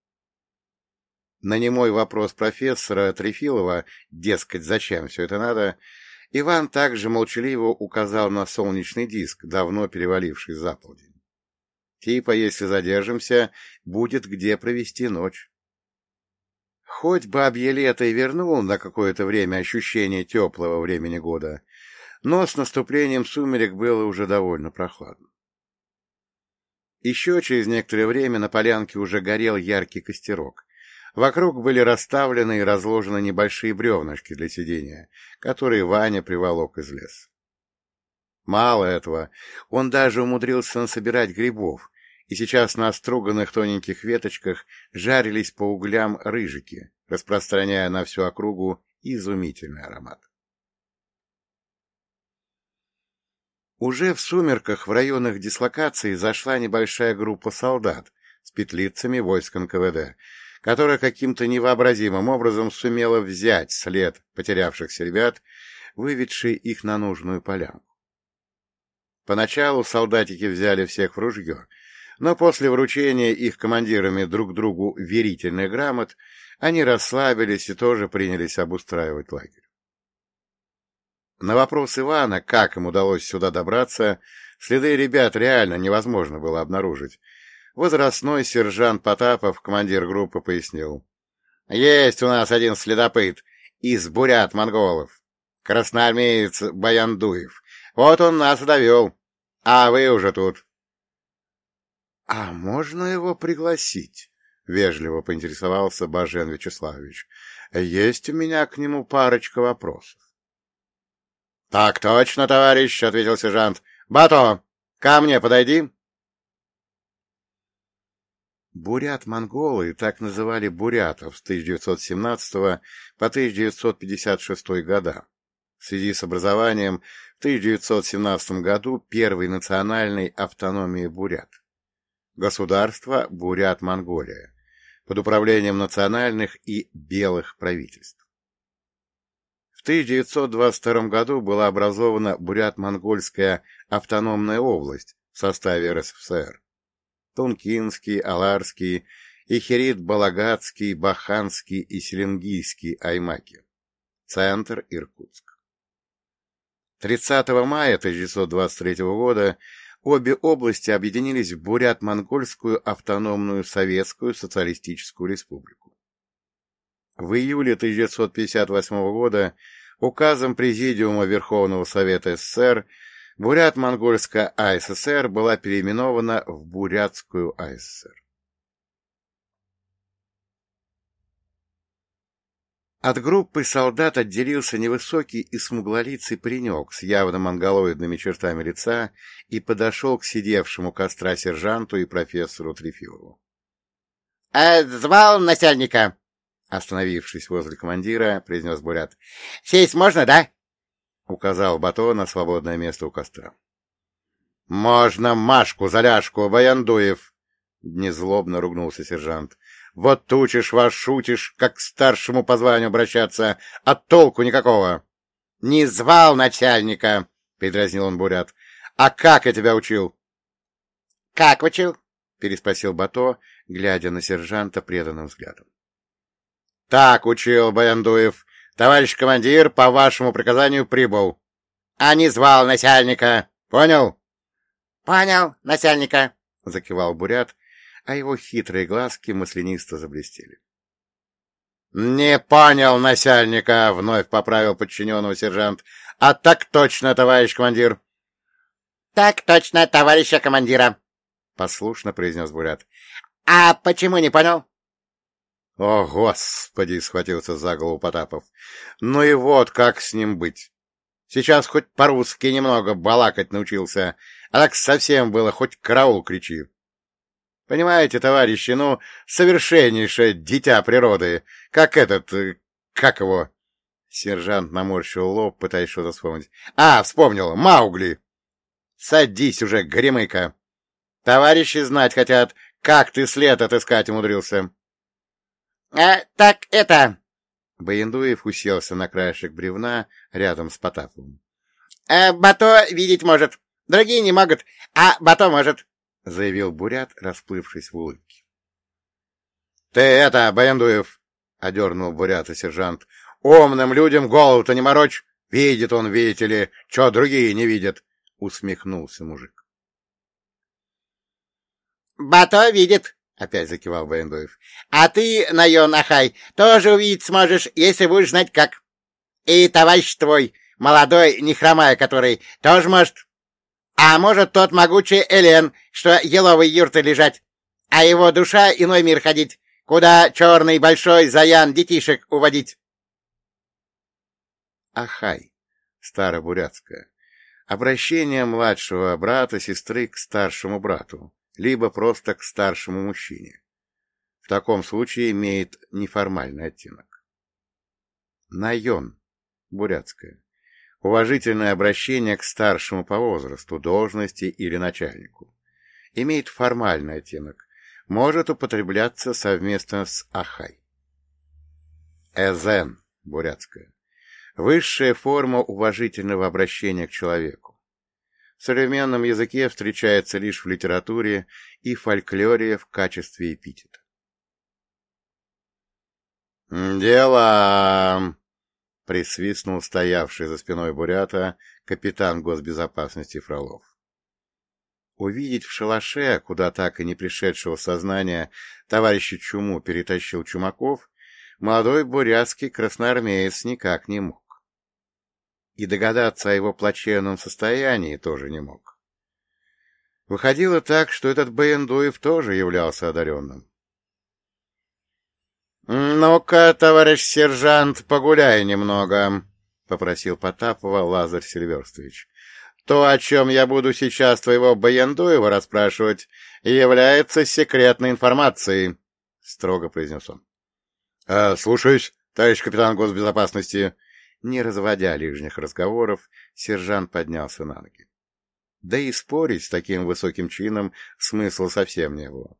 На немой вопрос профессора Трефилова, дескать, зачем все это надо, Иван также молчаливо указал на солнечный диск, давно переваливший за полдень. Типа, если задержимся, будет где провести ночь. Хоть бабье лето и вернуло на какое-то время ощущение теплого времени года, но с наступлением сумерек было уже довольно прохладно. Еще через некоторое время на полянке уже горел яркий костерок. Вокруг были расставлены и разложены небольшие бревнышки для сидения, которые Ваня приволок из леса. Мало этого, он даже умудрился насобирать грибов, и сейчас на оструганных тоненьких веточках жарились по углям рыжики, распространяя на всю округу изумительный аромат. Уже в сумерках в районах дислокации зашла небольшая группа солдат с петлицами войск эн ка вэ дэ, которая каким-то невообразимым образом сумела взять след потерявшихся ребят, выведший их на нужную полянку. Поначалу солдатики взяли всех в ружье, но после вручения их командирами друг другу верительных грамот они расслабились и тоже принялись обустраивать лагерь. На вопрос Ивана, как им удалось сюда добраться, следы ребят реально невозможно было обнаружить. Возрастной сержант Потапов, командир группы, пояснил. — Есть у нас один следопыт из бурят-монголов, красноармеец Баяндуев. Вот он нас и довел, а вы уже тут. — А можно его пригласить? — вежливо поинтересовался Бажен Вячеславович. — Есть у меня к нему парочка вопросов. — Так точно, товарищ, — ответил сержант. — Бато, ко мне подойди. Бурят-монголы так называли бурятов с тысяча девятьсот семнадцатого по тысяча девятьсот пятьдесят шестой года, в связи с образованием в тысяча девятьсот семнадцатом году первой национальной автономии бурят. Государство Бурят-Монголия, под управлением национальных и белых правительств. В тысяча девятьсот двадцать втором году была образована Бурят-Монгольская автономная область в составе эр эс эф эс эр. Тункинский, Аларский, Ихерит-Балагатский, Баханский и Селенгийский аймаки. Центр Иркутск. тридцатого мая тысяча девятьсот двадцать третьего года обе области объединились в Бурят-Монгольскую автономную Советскую Социалистическую Республику. В июле тысяча девятьсот пятьдесят восьмого года указом Президиума Верховного Совета эс эс эс эр Бурят-Монгольская а эс эс эр была переименована в Бурятскую а эс эс эр. От группы солдат отделился невысокий и смуглолицый паренек с явно монголоидными чертами лица и подошел к сидевшему у костра сержанту и профессору Трефилову. «Э, — Звал начальника, — остановившись возле командира, произнес бурят. — Сесть можно, да? — указал Бато на свободное место у костра. — Можно Машку-заляшку, Баяндуев! — незлобно ругнулся сержант. — Вот тучишь вас, шутишь, как к старшему по званию обращаться, а толку никакого. — Не звал начальника! — передразнил он бурят. — А как я тебя учил? — Как учил? — переспросил Бато, глядя на сержанта преданным взглядом. — Так учил, Баяндуев. Товарищ командир, по вашему приказанию прибыл. А не звал начальника. Понял? — Понял, начальника, — закивал бурят, а его хитрые глазки маслянисто заблестели. — Не понял начальника, — вновь поправил подчиненного сержант. — А так точно, товарищ командир. — Так точно, товарища командира, — послушно произнес бурят. — А почему не понял? — О, Господи! — схватился за голову Потапов. — Ну и вот как с ним быть. Сейчас хоть по-русски немного балакать научился, а так совсем было, хоть караул кричи. Понимаете, товарищи, ну, совершеннейшее дитя природы, как этот, как его... Сержант наморщил лоб, пытаясь что-то вспомнить. — А, вспомнил, Маугли! Садись уже, горемыка! Товарищи знать хотят, как ты след отыскать умудрился. — А, так это... Баяндуев уселся на краешек бревна рядом с Потаповым. э, — Бато видеть может, другие не могут, а Бато может, — заявил бурят, расплывшись в улыбке. — Ты это, Баяндуев, — одернул бурята сержант, — умным людям голову-то не морочь. Видит он, видите ли, что другие не видят, — усмехнулся мужик. — Бато видит, — опять закивал Баяндуев. — А ты, Найон Ахай, тоже увидеть сможешь, если будешь знать как. И товарищ твой, молодой, не хромая который, тоже может. А может тот могучий Элен, что еловой юрты лежать, а его душа иной мир ходить, куда черный большой заян детишек уводить. Ахай, старобурятское, обращение младшего брата-сестры к старшему брату, либо просто к старшему мужчине. В таком случае имеет неформальный оттенок. Найон, бурятское, уважительное обращение к старшему по возрасту, должности или начальнику. Имеет формальный оттенок, может употребляться совместно с ахай. Эзен, бурятское, высшая форма уважительного обращения к человеку. В современном языке встречается лишь в литературе и фольклоре в качестве эпитета. «Дело!» — присвистнул стоявший за спиной бурята капитан госбезопасности Фролов. Увидеть в шалаше, куда так и не пришедшего сознания товарища Чуму перетащил Чумаков, молодой бурятский красноармеец никак не мог. И догадаться о его плачевном состоянии тоже не мог. Выходило так, что этот Баяндуев тоже являлся одаренным. — Ну-ка, товарищ сержант, погуляй немного, — попросил Потапова Лазарь Сильверстович. — То, о чем я буду сейчас твоего Баяндуева расспрашивать, является секретной информацией, — строго произнес он. — Слушаюсь, товарищ капитан госбезопасности. Не разводя лишних разговоров, сержант поднялся на ноги. Да и спорить с таким высоким чином смысла совсем не было.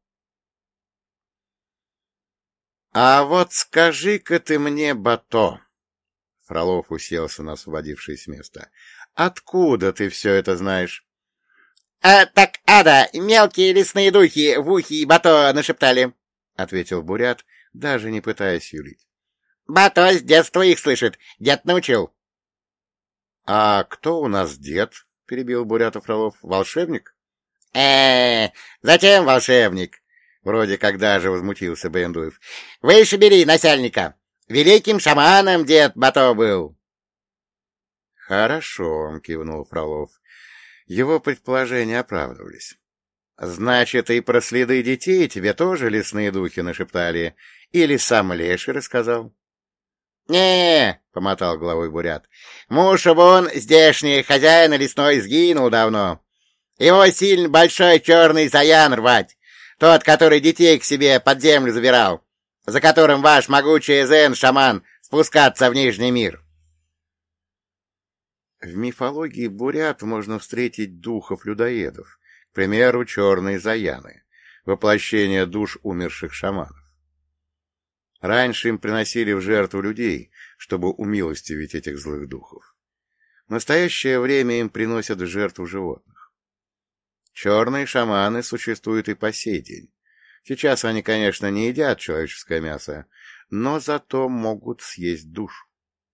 — А вот скажи-ка ты мне, Бато, — Фролов уселся на освободившееся место, — откуда ты все это знаешь? — А, так, ада, мелкие лесные духи в ухе и Бато нашептали, — ответил бурят, даже не пытаясь юлить. — Бато с детства их слышит, дед научил. — А кто у нас дед? — перебил бурята Фролов. — Волшебник? Э, — Зачем волшебник? — вроде как даже возмутился Баяндуев. — Выше бери, начальника. Великим шаманом дед Бато был. — Хорошо, — кивнул Фролов. Его предположения оправдывались. — Значит, и про следы детей тебе тоже лесные духи нашептали? Или сам Леший рассказал? — Не, — помотал головой бурят, — муж вон здешний, хозяин лесной, сгинул давно. Его сильно большой черный заян рвать, тот, который детей к себе под землю забирал, за которым ваш могучий Эзен-шаман спускаться в Нижний мир. В мифологии бурят можно встретить духов-людоедов, к примеру, черные заяны, воплощение душ умерших шаманов. Раньше им приносили в жертву людей, чтобы умилостивить этих злых духов. В настоящее время им приносят в жертву животных. Черные шаманы существуют и по сей день. Сейчас они, конечно, не едят человеческое мясо, но зато могут съесть душу.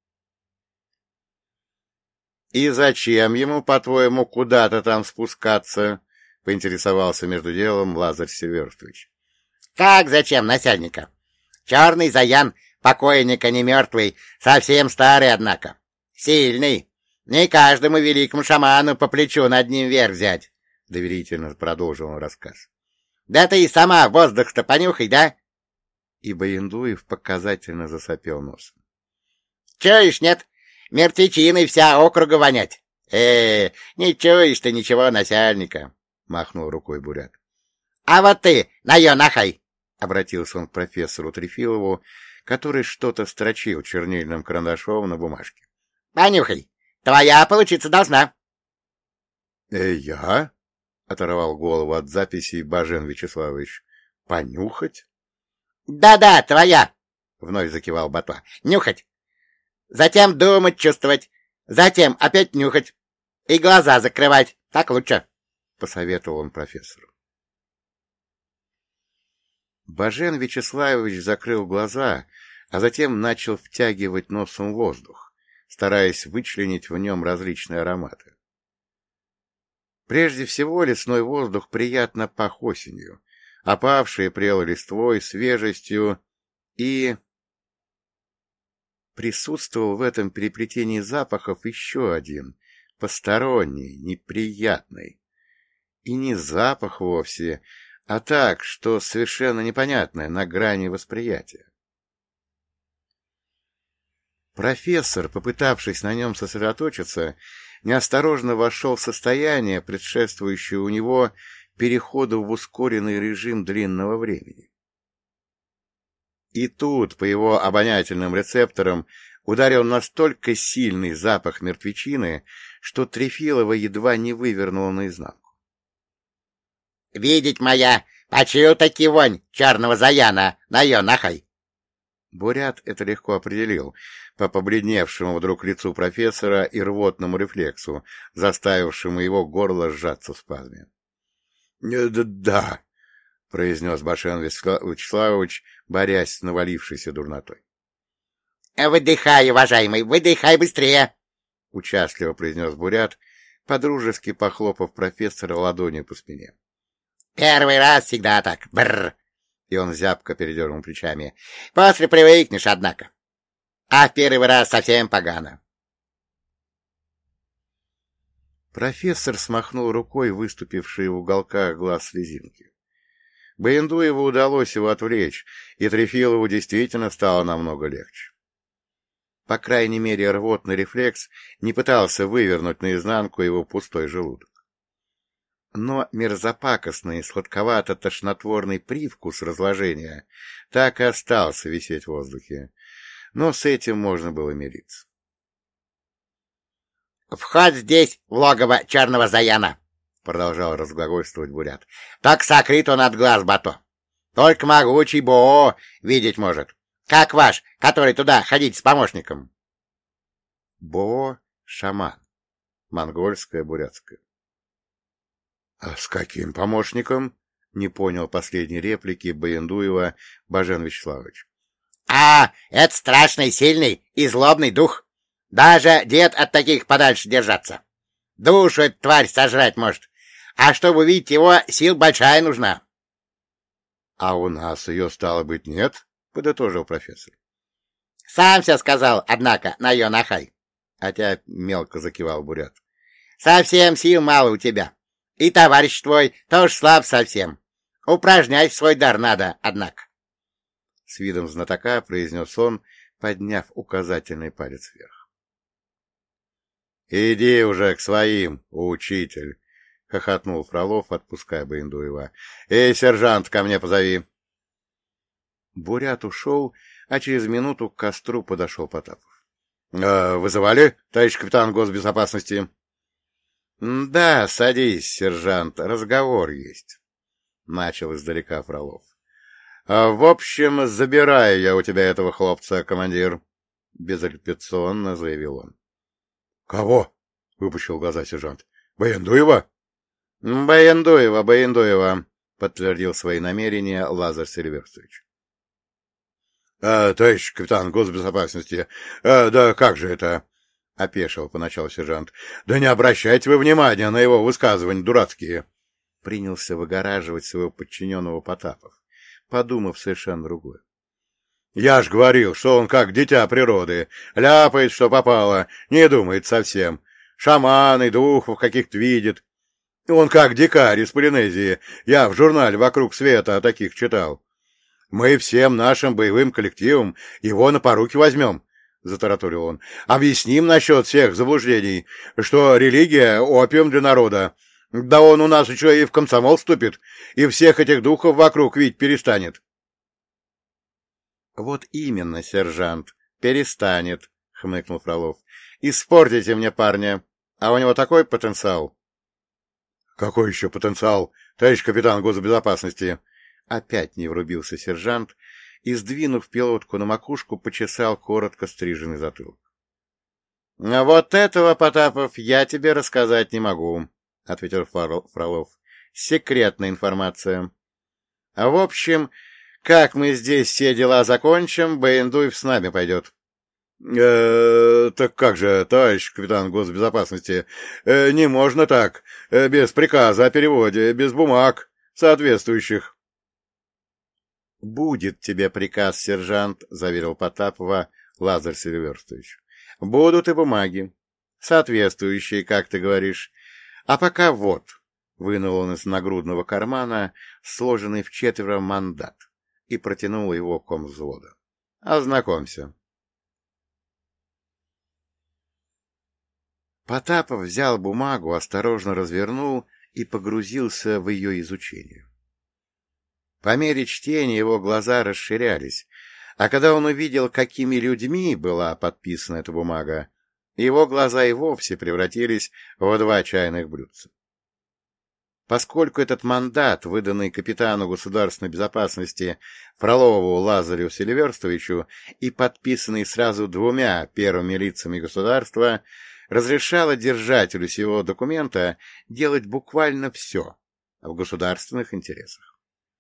— И зачем ему, по-твоему, куда-то там спускаться? — поинтересовался между делом Лазарь Сильверстович. — Как зачем, начальника? Черный заян, покойника не мертвый, совсем старый, однако. Сильный. Не каждому великому шаману по плечу над ним верх взять, — доверительно продолжил он рассказ. — Да ты и сама воздух-то понюхай, да? И Баяндуев показательно засопел носом. — Чуешь, нет? Мертвечиной вся округа вонять. Э, не чуешь ты ничего, начальника, — махнул рукой бурят. — А вот ты, Найон Ахай, — обратился он к профессору Трефилову, который что-то строчил чернильным карандашом на бумажке. — Понюхай, твоя получиться должна. — Э, я? — оторвал голову от записей Бажен Вячеславович. — Понюхать? Да — Да-да, твоя, — — вновь закивал Батва. — Нюхать. Затем думать, чувствовать. Затем опять нюхать. И глаза закрывать. Так лучше, — посоветовал он профессору. Бажен Вячеславович закрыл глаза, а затем начал втягивать носом воздух, стараясь вычленить в нем различные ароматы. Прежде всего лесной воздух приятно пах осенью, опавшей прелой листвой, свежестью, и присутствовал в этом переплетении запахов еще один, посторонний, неприятный. И не запах вовсе, а так, что совершенно непонятное, на грани восприятия. Профессор, попытавшись на нем сосредоточиться, неосторожно вошел в состояние, предшествующее у него переходу в ускоренный режим длинного времени. И тут, по его обонятельным рецепторам, ударил настолько сильный запах мертвечины, что Трефилова едва не вывернула наизнанку. — Видеть моя, почуял-таки вонь черного заяна, наё нахай! Бурят это легко определил по побледневшему вдруг лицу профессора и рвотному рефлексу, заставившему его горло сжаться в спазме. — Да, — произнес Башен Вячеславович, борясь с навалившейся дурнотой. — Выдыхай, уважаемый, выдыхай быстрее! — участливо произнес Бурят, подружески похлопав профессора ладонью по спине. — Первый раз всегда так, бррр! И он зябко передернул плечами. — После привыкнешь, однако. А в первый раз совсем погано. Профессор смахнул рукой выступившие в уголках глаз слезинки. Баяндуеву удалось его отвлечь, и Трефилову действительно стало намного легче. По крайней мере, рвотный рефлекс не пытался вывернуть наизнанку его пустой желудок. Но мерзопакостный, сладковато-тошнотворный привкус разложения так и остался висеть в воздухе. Но с этим можно было мириться. — Вход здесь, в логово черного заяна, — продолжал разглагольствовать Бурят. — Так сокрыт он от глаз, Бато. Только могучий Боо видеть может. Как ваш, который туда ходить с помощником? Боо — шаман. Монгольская, бурятская. — А с каким помощником? — не понял последней реплики Баяндуева Бажен Вячеславович. — А, это страшный, сильный и злобный дух. Даже дед от таких подальше держаться. Душу эту тварь сожрать может. А чтобы увидеть его, сил большая нужна. — А у нас ее, стало быть, нет? — подытожил профессор. — Сам все сказал, однако, на ее нахай. Хотя мелко закивал Бурят. — Совсем сил мало у тебя. И товарищ твой тоже слаб совсем. Упражнять свой дар надо, однако. С видом знатока произнес он, подняв указательный палец вверх. — Иди уже к своим, учитель! — хохотнул Фролов, отпуская Баяндуева. — Эй, сержант, ко мне позови! Бурят ушел, а через минуту к костру подошел Потапов. «Э, — Вызывали, товарищ капитан госбезопасности? — Да, садись, сержант, разговор есть, — начал издалека Фролов. — В общем, забираю я у тебя этого хлопца, командир, — безапелляционно заявил он. — Кого? — выпучил глаза сержант. — Баяндуева? — Баяндуева, Баяндуева, — подтвердил свои намерения Лазарь Сильверстович. — А, товарищ капитан госбезопасности, а, да как же это? — опешил поначалу сержант. — Да не обращайте вы внимания на его высказывания дурацкие! — принялся выгораживать своего подчиненного Потапов, подумав совершенно другое. — Я ж говорил, что он как дитя природы, ляпает, что попало, не думает совсем. Шаманы, духов каких-то видит. Он как дикарь из Полинезии, я в журнале «Вокруг света» о таких читал. Мы всем нашим боевым коллективам его на поруки возьмем, — затараторил он. — Объясним насчет всех заблуждений, что религия — опиум для народа. Да он у нас еще и в комсомол вступит, и всех этих духов вокруг видеть перестанет. — Вот именно, сержант, перестанет, — хмыкнул Фролов. — Испортите мне парня, а у него такой потенциал. — Какой еще потенциал, товарищ капитан госбезопасности? Опять не врубился сержант и, сдвинув пилотку на макушку, почесал коротко стриженный затылок. — Вот этого, Потапов, я тебе рассказать не могу, — ответил Фролов. — Секретная информация. А в общем, как мы здесь все дела закончим, Бендуев с нами пойдет. Э, — Так как же, товарищ капитан госбезопасности, э, не можно так, э, без приказа о переводе, без бумаг соответствующих. — Будет тебе приказ, сержант, — заверил Потапова Лазарь Селиверстович. — Будут и бумаги, соответствующие, как ты говоришь. А пока вот, — вынул он из нагрудного кармана сложенный в четверо мандат и протянул его комвзвода. — Ознакомься. Потапов взял бумагу, осторожно развернул и погрузился в ее изучение. По мере чтения его глаза расширялись, а когда он увидел, какими людьми была подписана эта бумага, его глаза и вовсе превратились в два чайных блюдца. Поскольку этот мандат, выданный капитану государственной безопасности Фролову Лазарю Селиверстовичу и подписанный сразу двумя первыми лицами государства, разрешало держателю сего документа делать буквально все в государственных интересах.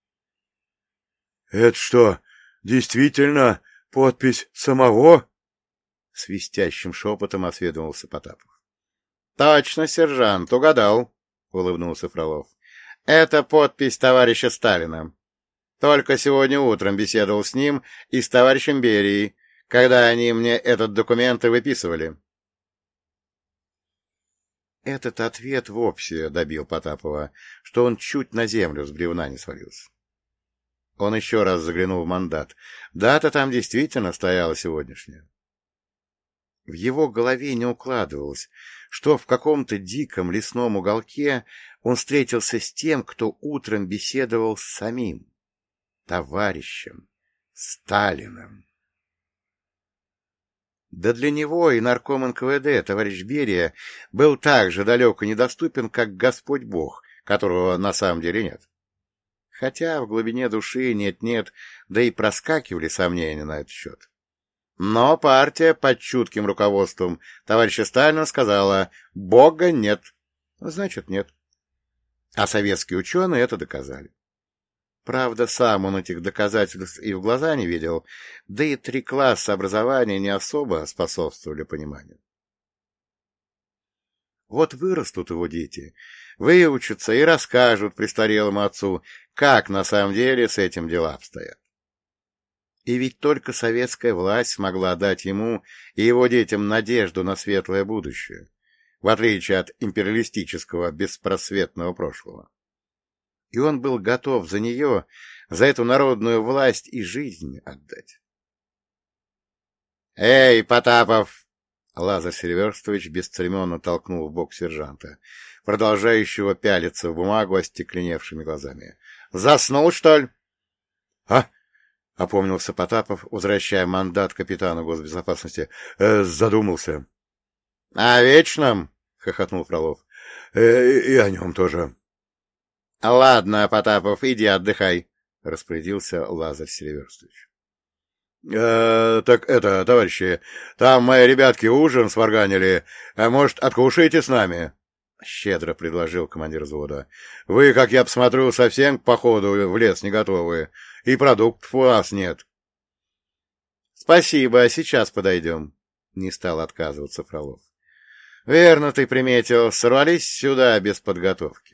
— Это что, действительно подпись самого? — свистящим шепотом осведомился Потапов. — Точно, сержант, угадал, — улыбнулся Фролов. — Это подпись товарища Сталина. Только сегодня утром беседовал с ним и с товарищем Берией, когда они мне этот документ и выписывали. Этот ответ вовсе добил Потапова, что он чуть на землю с бревна не свалился. Он еще раз заглянул в мандат. Дата там действительно стояла сегодняшняя. В его голове не укладывалось, что в каком-то диком лесном уголке он встретился с тем, кто утром беседовал с самим товарищем Сталиным. Да для него и нарком эн ка вэ дэ, товарищ Берия, был так же далек и недоступен, как Господь Бог, которого на самом деле нет. Хотя в глубине души нет-нет, да и проскакивали сомнения на этот счет. Но партия под чутким руководством товарища Сталина сказала «Бога нет», значит нет. А советские ученые это доказали. Правда, сам он этих доказательств и в глаза не видел, да и три класса образования не особо способствовали пониманию. Вот вырастут его дети, выучатся и расскажут престарелому отцу, как на самом деле с этим дела обстоят. И ведь только советская власть смогла дать ему и его детям надежду на светлое будущее, в отличие от империалистического беспросветного прошлого. И он был готов за нее, за эту народную власть и жизнь отдать. — Эй, Потапов! — Лазарь Селиверстович бесцеремонно толкнул в бок сержанта, продолжающего пялиться в бумагу остекленевшими глазами. — Заснул, что ли? — А? — опомнился Потапов, возвращая мандат капитану госбезопасности. Э, — Задумался. — О вечном? — хохотнул Фролов. Э, — И о нем тоже. — Ладно, Потапов, иди отдыхай, — распорядился Лазарь Селиверстович. Э, — Так это, товарищи, там мои ребятки ужин сварганили, а может, откушаете с нами? — щедро предложил командир взвода. — Вы, как я посмотрю, совсем к походу в лес не готовы, и продуктов у вас нет. — Спасибо, сейчас подойдем, — не стал отказываться Фролов. — Верно ты приметил, сорвались сюда без подготовки.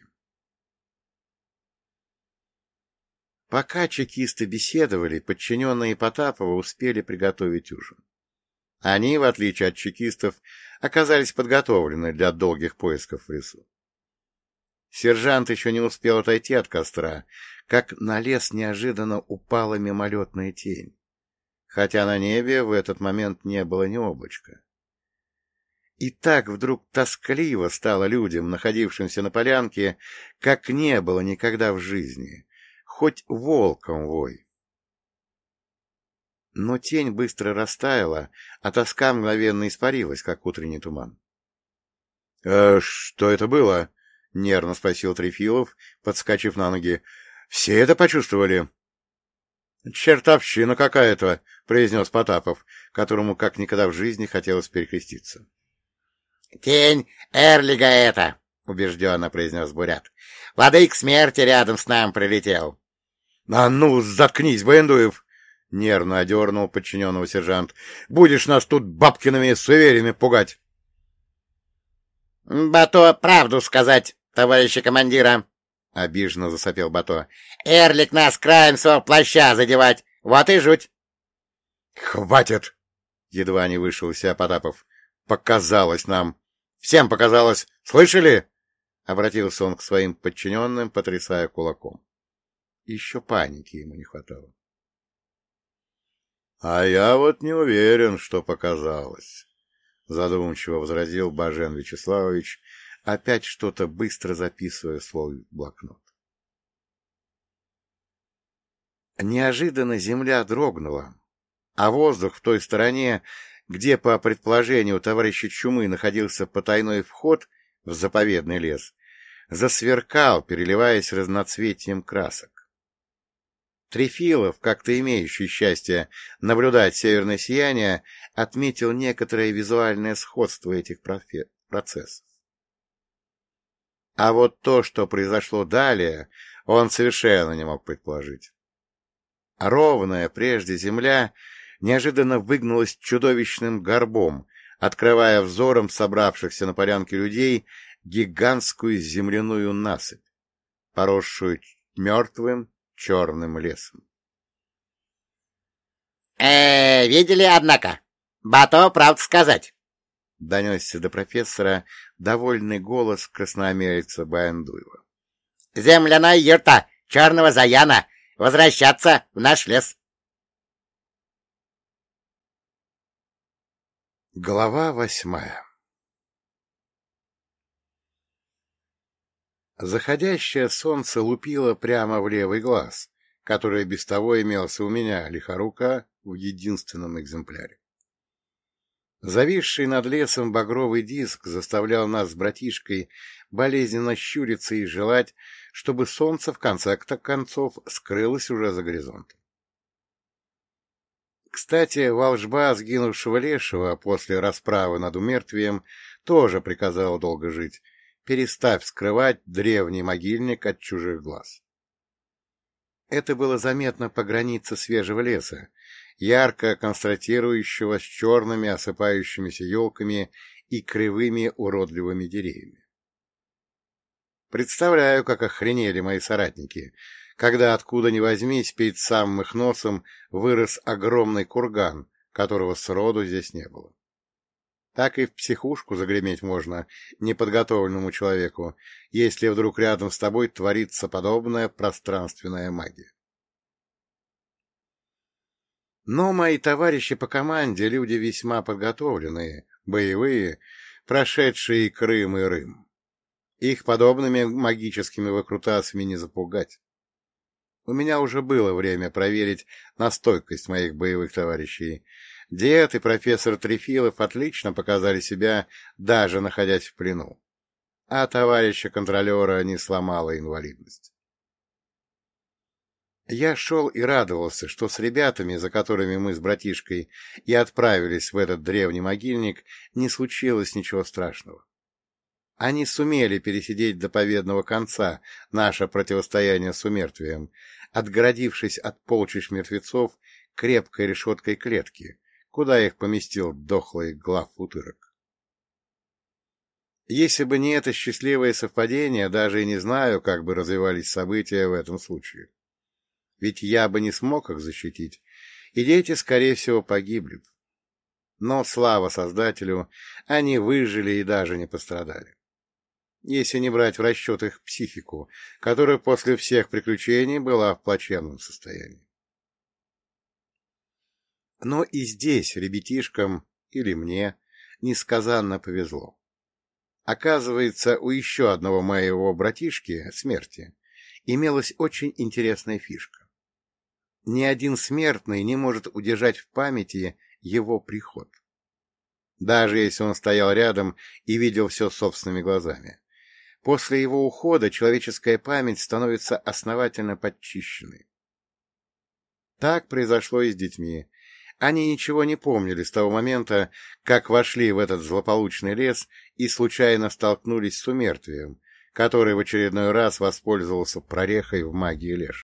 Пока чекисты беседовали, подчиненные Потапова успели приготовить ужин. Они, в отличие от чекистов, оказались подготовлены для долгих поисков в лесу. Сержант еще не успел отойти от костра, как на лес неожиданно упала мимолетная тень, хотя на небе в этот момент не было ни облачка. И так вдруг тоскливо стало людям, находившимся на полянке, как не было никогда в жизни. Хоть волком вой. Но тень быстро растаяла, а тоска мгновенно испарилась, как утренний туман. «Э, — Что это было? — нервно спросил Трефилов, подскочив на ноги. — Все это почувствовали? — Чертовщина какая-то, — произнес Потапов, которому как никогда в жизни хотелось перекреститься. — Тень Эрлига это, — убежденно произнес Бурят. — Владык смерти рядом с нами прилетел. — А ну, заткнись, Бендуев! — нервно одернул подчиненного сержант. — Будешь нас тут бабкиными суевериями пугать. — Бато, правду сказать, товарищи командира, — обиженно засопел Бато. — Эрлик нас краем своего плаща задевать. Вот и жуть. — Хватит! — едва не вышел из себя Потапов. — Показалось нам. Всем показалось. Слышали? — обратился он к своим подчиненным, потрясая кулаком. Еще паники ему не хватало. — А я вот не уверен, что показалось, — задумчиво возразил Бажен Вячеславович, опять что-то быстро записывая в свой блокнот. Неожиданно земля дрогнула, а воздух в той стороне, где, по предположению товарища Чумы, находился потайной вход в заповедный лес, засверкал, переливаясь разноцветием красок. Трефилов, как-то имеющий счастье наблюдать северное сияние, отметил некоторое визуальное сходство этих процессов. А вот то, что произошло далее, он совершенно не мог предположить. Ровная прежде земля неожиданно выгнулась чудовищным горбом, открывая взором собравшихся на полянке людей гигантскую земляную насыпь, поросшую мертвым черным лесом. Э, видели, однако? Бато, правду сказать. — донесся до профессора довольный голос красноамерийца Баендуева. — Земляная юрта черного заяна. Возвращаться в наш лес. Глава восьмая. Заходящее солнце лупило прямо в левый глаз, который без того имелся у меня, лихорука, в единственном экземпляре. Зависший над лесом багровый диск заставлял нас с братишкой болезненно щуриться и желать, чтобы солнце в конце концов скрылось уже за горизонтом. Кстати, волжба сгинувшего лешего после расправы над умертвием тоже приказала долго жить, перестав скрывать древний могильник от чужих глаз. Это было заметно по границе свежего леса, ярко контрастирующего с черными осыпающимися елками и кривыми уродливыми деревьями. Представляю, как охренели мои соратники, когда откуда ни возьмись перед самым их носом вырос огромный курган, которого сроду здесь не было. Так и в психушку загреметь можно неподготовленному человеку, если вдруг рядом с тобой творится подобная пространственная магия. Но мои товарищи по команде — люди весьма подготовленные, боевые, прошедшие Крым и Рым. Их подобными магическими выкрутасами не запугать. У меня уже было время проверить на стойкость моих боевых товарищей. Дед и профессор Трефилов отлично показали себя, даже находясь в плену. А товарища контролера не сломала инвалидность. Я шел и радовался, что с ребятами, за которыми мы с братишкой и отправились в этот древний могильник, не случилось ничего страшного. Они сумели пересидеть до победного конца наше противостояние с умертвием, отгородившись от полчищ мертвецов крепкой решеткой клетки, куда их поместил дохлый глав утырок. Если бы не это счастливое совпадение, даже и не знаю, как бы развивались события в этом случае. Ведь я бы не смог их защитить, и дети, скорее всего, погибли. Но, слава Создателю, они выжили и даже не пострадали. Если не брать в расчет их психику, которая после всех приключений была в плачевном состоянии. Но и здесь ребятишкам, или мне, несказанно повезло. Оказывается, у еще одного моего братишки, Смерти, имелась очень интересная фишка. Ни один смертный не может удержать в памяти его приход. Даже если он стоял рядом и видел все собственными глазами. После его ухода человеческая память становится основательно подчищенной. Так произошло и с детьми. Они ничего не помнили с того момента, как вошли в этот злополучный лес и случайно столкнулись с умертвием, который в очередной раз воспользовался прорехой в магии Леш.